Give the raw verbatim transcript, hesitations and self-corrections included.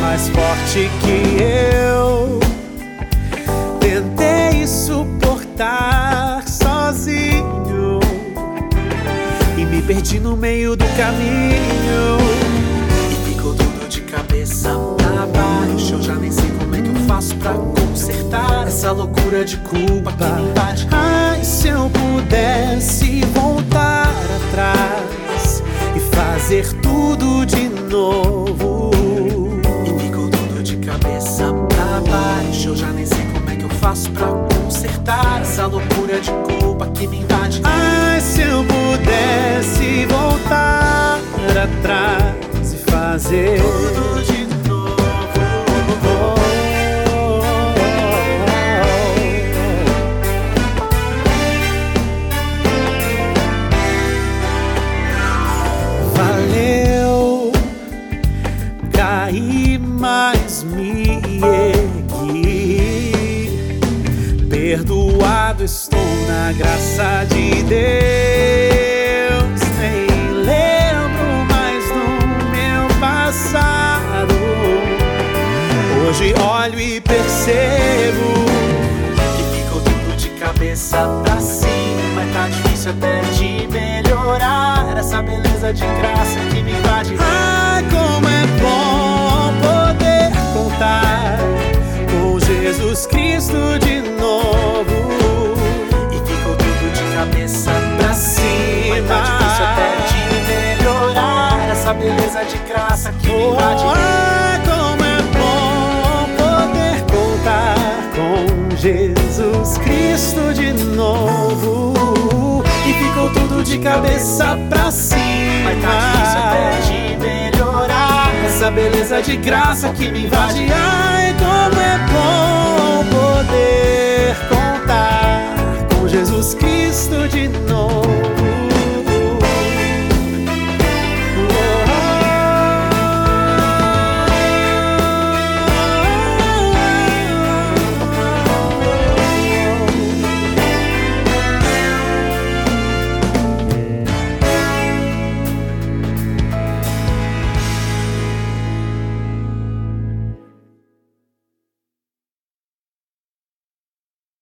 mais forte que eu. Tentei suportar sozinho e me perdi no meio do caminho. E ficou tudo de cabeça pra baixo. Eu já nem sei como é que eu faço pra consertar essa loucura de culpa que me invade. Ai, se eu pudesse voltar atrás e fazer tudo de novo. E ficou tudo de cabeça pra baixo. Eu já nem sei como é que eu faço pra consertar essa loucura de culpa que me invade. Ai, se eu pudesse voltar atrás e fazer tudo de novo. Valeu, caí, mas me ergui. Perdoado estou na graça de Deus. Nem lembro mais do meu passado. Hoje olho e percebo que ficou tudo de cabeça pra cima. Tá difícil até de melhorar essa beleza de graça que me invade. Ai, como é bom poder contar com Jesus Cristo de novo. E ficou tudo de cabeça pra cima. Tá difícil até de melhorar essa beleza de graça que me invade. Ai, como é bom poder contar com Jesus Cristo de novo. E ficou tudo de cabeça pra cima. Mas tá difícil até de melhorar essa beleza de graça que me invade. Ai, como é bom poder contar com Jesus Cristo de novo.